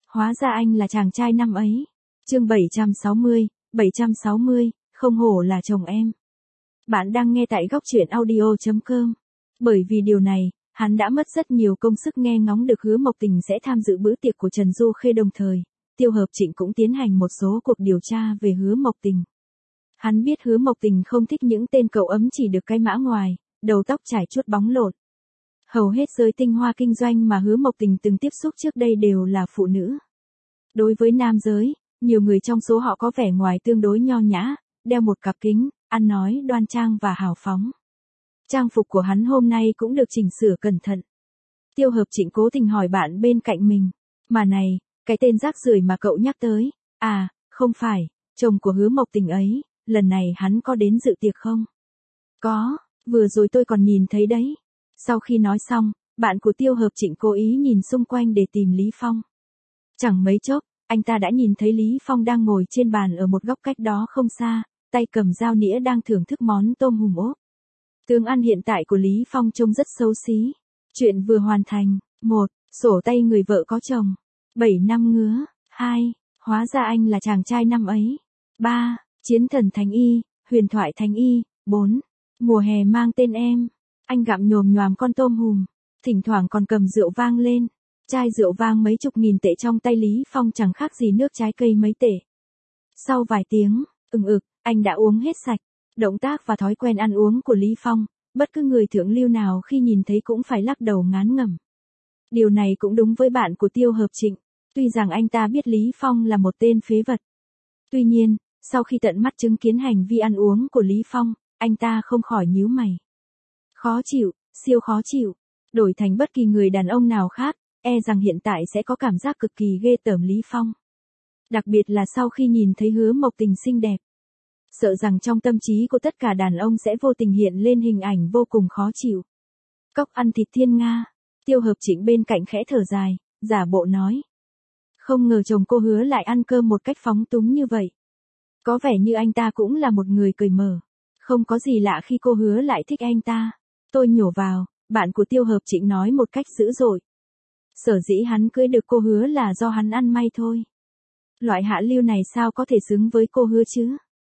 Hóa ra anh là chàng trai năm ấy. Chương 760, không hổ là chồng em. Bạn đang nghe tại góc truyện audio.com. Bởi vì điều này, hắn đã mất rất nhiều công sức nghe ngóng được Hứa Mộc Tình sẽ tham dự bữa tiệc của Trần Du Khê, đồng thời, Tiêu Hợp Trịnh cũng tiến hành một số cuộc điều tra về Hứa Mộc Tình. Hắn biết Hứa Mộc Tình không thích những tên cậu ấm chỉ được cái mã ngoài, đầu tóc trải chuốt bóng lộn. Hầu hết giới tinh hoa kinh doanh mà Hứa Mộc Tình từng tiếp xúc trước đây đều là phụ nữ. Đối với nam giới, nhiều người trong số họ có vẻ ngoài tương đối nho nhã, đeo một cặp kính, ăn nói đoan trang và hào phóng. Trang phục của hắn hôm nay cũng được chỉnh sửa cẩn thận. Tiêu Hợp Trịnh cố tình hỏi bạn bên cạnh mình, mà này, cái tên rác rưởi mà cậu nhắc tới, à, không phải, chồng của Hứa Mộc Tình ấy, lần này hắn có đến dự tiệc không? Có, vừa rồi tôi còn nhìn thấy đấy. Sau khi nói xong, bạn của Tiêu Hợp Trịnh cố ý nhìn xung quanh để tìm Lý Phong. Chẳng mấy chốc, anh ta đã nhìn thấy Lý Phong đang ngồi trên bàn ở một góc cách đó không xa, tay cầm dao nĩa đang thưởng thức món tôm hùm ốp. Tướng ăn hiện tại của Lý Phong trông rất xấu xí. Chuyện vừa hoàn thành. 1. Sổ tay người vợ có chồng. 7 năm ngứa. 2. Hóa ra anh là chàng trai năm ấy. 3. Chiến thần Thánh Y, huyền thoại Thánh Y. 4. Mùa hè mang tên em. Anh gặm nhồm nhoàm con tôm hùm, thỉnh thoảng còn cầm rượu vang lên. Chai rượu vang mấy chục nghìn tệ trong tay Lý Phong chẳng khác gì nước trái cây mấy tệ. Sau vài tiếng, anh đã uống hết sạch. Động tác và thói quen ăn uống của Lý Phong, bất cứ người thượng lưu nào khi nhìn thấy cũng phải lắc đầu ngán ngẩm. Điều này cũng đúng với bạn của Tiêu Hợp Trịnh, tuy rằng anh ta biết Lý Phong là một tên phế vật. Tuy nhiên, sau khi tận mắt chứng kiến hành vi ăn uống của Lý Phong, anh ta không khỏi nhíu mày. Khó chịu, siêu khó chịu. Đổi thành bất kỳ người đàn ông nào khác, e rằng hiện tại sẽ có cảm giác cực kỳ ghê tởm Lý Phong. Đặc biệt là sau khi nhìn thấy Hứa Mộc Tình xinh đẹp. Sợ rằng trong tâm trí của tất cả đàn ông sẽ vô tình hiện lên hình ảnh vô cùng khó chịu. Cốc ăn thịt thiên nga. Tiêu Hợp Trịnh bên cạnh khẽ thở dài, giả bộ nói. Không ngờ chồng cô Hứa lại ăn cơm một cách phóng túng như vậy. Có vẻ như anh ta cũng là một người cởi mở. Không có gì lạ khi cô Hứa lại thích anh ta. Tôi nhổ vào, bạn của Tiêu Hợp Trịnh nói một cách dữ dội. Sở dĩ hắn cưới được cô Hứa là do hắn ăn may thôi. Loại hạ lưu này sao có thể xứng với cô Hứa chứ?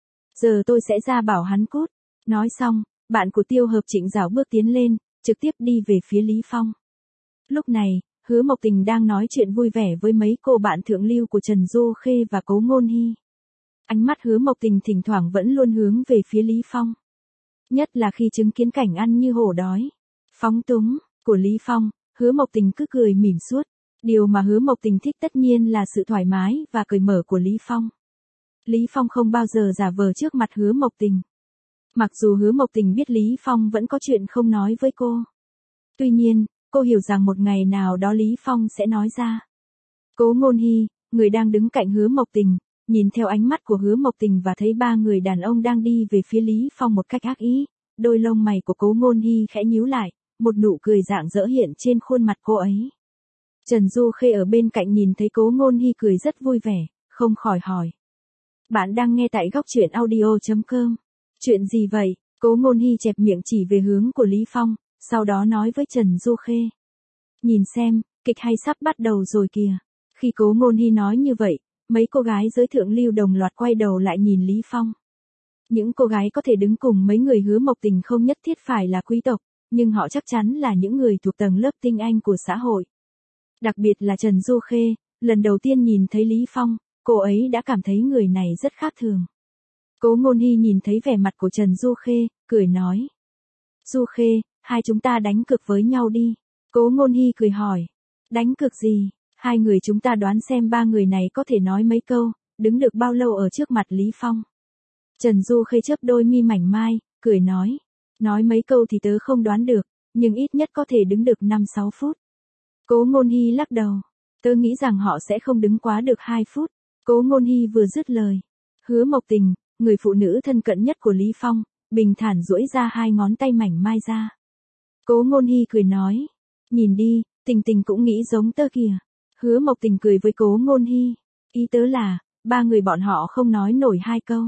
Giờ tôi sẽ ra bảo hắn cút. Nói xong, bạn của Tiêu Hợp Trịnh rảo bước tiến lên, trực tiếp đi về phía Lý Phong. Lúc này, Hứa Mộc Tình đang nói chuyện vui vẻ với mấy cô bạn thượng lưu của Trần Du Khê và Cố Ngôn Hy. Ánh mắt Hứa Mộc Tình thỉnh thoảng vẫn luôn hướng về phía Lý Phong. Nhất là khi chứng kiến cảnh ăn như hổ đói, phóng túng của Lý Phong, Hứa Mộc Tình cứ cười mỉm suốt. Điều mà Hứa Mộc Tình thích tất nhiên là sự thoải mái và cởi mở của Lý Phong. Lý Phong không bao giờ giả vờ trước mặt Hứa Mộc Tình. Mặc dù Hứa Mộc Tình biết Lý Phong vẫn có chuyện không nói với cô. Tuy nhiên, cô hiểu rằng một ngày nào đó Lý Phong sẽ nói ra. Cố Ngôn Hy, người đang đứng cạnh Hứa Mộc Tình, nhìn theo ánh mắt của Hứa Mộc Tình và thấy ba người đàn ông đang đi về phía Lý Phong một cách ác ý. Đôi lông mày của Cố Ngôn Hy khẽ nhíu lại, một nụ cười rạng rỡ hiện trên khuôn mặt cô ấy. Trần Du Khê ở bên cạnh nhìn thấy Cố Ngôn Hy cười rất vui vẻ, không khỏi hỏi. Bạn đang nghe tại góc truyện audio.com. Chuyện gì vậy? Cố Ngôn Hy chẹp miệng chỉ về hướng của Lý Phong, sau đó nói với Trần Du Khê. Nhìn xem, kịch hay sắp bắt đầu rồi kìa. Khi Cố Ngôn Hy nói như vậy, mấy cô gái giới thượng lưu đồng loạt quay đầu lại nhìn Lý Phong. Những cô gái có thể đứng cùng mấy người Hứa Mộc Tình không nhất thiết phải là quý tộc, nhưng họ chắc chắn là những người thuộc tầng lớp tinh anh của xã hội. Đặc biệt là Trần Du Khê, lần đầu tiên nhìn thấy Lý Phong, cô ấy đã cảm thấy người này rất khác thường. Cố Ngôn Hy nhìn thấy vẻ mặt của Trần Du Khê, cười nói. Du Khê, hai chúng ta đánh cược với nhau đi. Cố Ngôn Hy cười hỏi. Đánh cược gì? Hai người chúng ta đoán xem ba người này có thể nói mấy câu, đứng được bao lâu ở trước mặt Lý Phong. Trần Du Khê chớp đôi mi mảnh mai, cười nói. Nói mấy câu thì tớ không đoán được, nhưng ít nhất có thể đứng được 5-6 phút. Cố Ngôn Hy lắc đầu. Tớ nghĩ rằng họ sẽ không đứng quá được 2 phút. Cố Ngôn Hy vừa dứt lời. Hứa Mộc Tình, người phụ nữ thân cận nhất của Lý Phong, bình thản duỗi ra hai ngón tay mảnh mai ra. Cố Ngôn Hy cười nói. Nhìn đi, Tình Tình cũng nghĩ giống tớ kìa. Hứa Mộc Tình cười với Cố Ngôn Hy. Ý tớ là, ba người bọn họ không nói nổi 2 câu.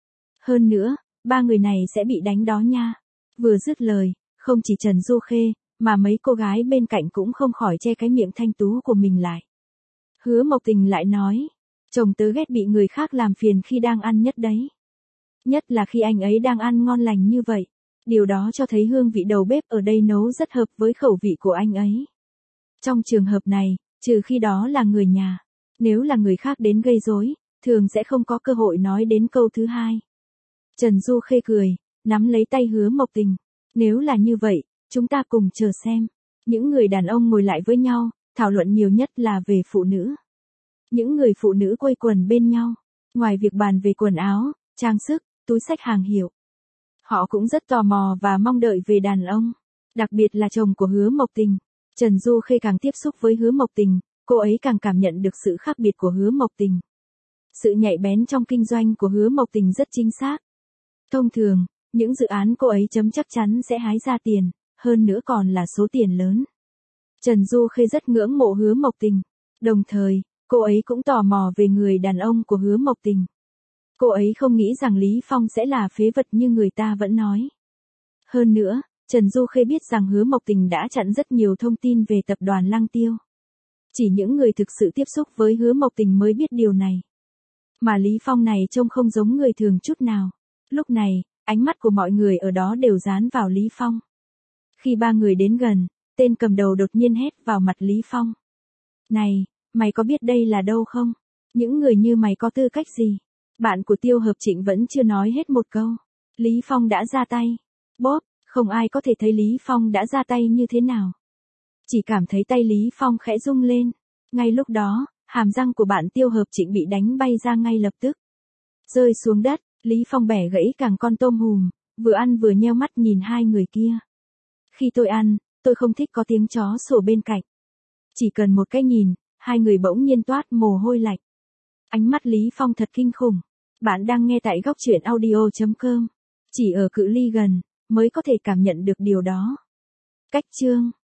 Hơn nữa, ba người này sẽ bị đánh đó nha. Vừa dứt lời, không chỉ Trần Du Khê, mà mấy cô gái bên cạnh cũng không khỏi che cái miệng thanh tú của mình lại. Hứa Mộc Tình lại nói, chồng tớ ghét bị người khác làm phiền khi đang ăn nhất đấy. Nhất là khi anh ấy đang ăn ngon lành như vậy. Điều đó cho thấy hương vị đầu bếp ở đây nấu rất hợp với khẩu vị của anh ấy. Trong trường hợp này, trừ khi đó là người nhà. Nếu là người khác đến gây rối, thường sẽ không có cơ hội nói đến câu thứ hai. Trần Du Khê cười, nắm lấy tay Hứa Mộc Tình. Nếu là như vậy, chúng ta cùng chờ xem. Những người đàn ông ngồi lại với nhau, thảo luận nhiều nhất là về phụ nữ. Những người phụ nữ quây quần bên nhau, ngoài việc bàn về quần áo, trang sức, túi xách hàng hiệu. Họ cũng rất tò mò và mong đợi về đàn ông, đặc biệt là chồng của Hứa Mộc Tình. Trần Du Khê càng tiếp xúc với Hứa Mộc Tình, cô ấy càng cảm nhận được sự khác biệt của Hứa Mộc Tình. Sự nhạy bén trong kinh doanh của Hứa Mộc Tình rất chính xác. Thông thường, những dự án cô ấy chấm chắc chắn sẽ hái ra tiền, hơn nữa còn là số tiền lớn. Trần Du Khê rất ngưỡng mộ Hứa Mộc Tình. Đồng thời, cô ấy cũng tò mò về người đàn ông của Hứa Mộc Tình. Cô ấy không nghĩ rằng Lý Phong sẽ là phế vật như người ta vẫn nói. Hơn nữa, Trần Du Khê biết rằng Hứa Mộc Tình đã chặn rất nhiều thông tin về tập đoàn Lăng Tiêu. Chỉ những người thực sự tiếp xúc với Hứa Mộc Tình mới biết điều này. Mà Lý Phong này trông không giống người thường chút nào. Lúc này, ánh mắt của mọi người ở đó đều dán vào Lý Phong. Khi ba người đến gần, tên cầm đầu đột nhiên hét vào mặt Lý Phong. Này, mày có biết đây là đâu không? Những người như mày có tư cách gì? Bạn của Tiêu Hợp Trịnh vẫn chưa nói hết một câu. Lý Phong đã ra tay. Bóp, không ai có thể thấy Lý Phong đã ra tay như thế nào. Chỉ cảm thấy tay Lý Phong khẽ rung lên. Ngay lúc đó, hàm răng của bạn Tiêu Hợp Trịnh bị đánh bay ra ngay lập tức. Rơi xuống đất, Lý Phong bẻ gãy càng con tôm hùm, vừa ăn vừa nheo mắt nhìn hai người kia. Khi tôi ăn, tôi không thích có tiếng chó sủa bên cạnh. Chỉ cần một cái nhìn, hai người bỗng nhiên toát mồ hôi lạnh. Ánh mắt Lý Phong thật kinh khủng. Bạn đang nghe tại góc truyện audio.com. Chỉ ở cự ly gần, mới có thể cảm nhận được điều đó. Cách chương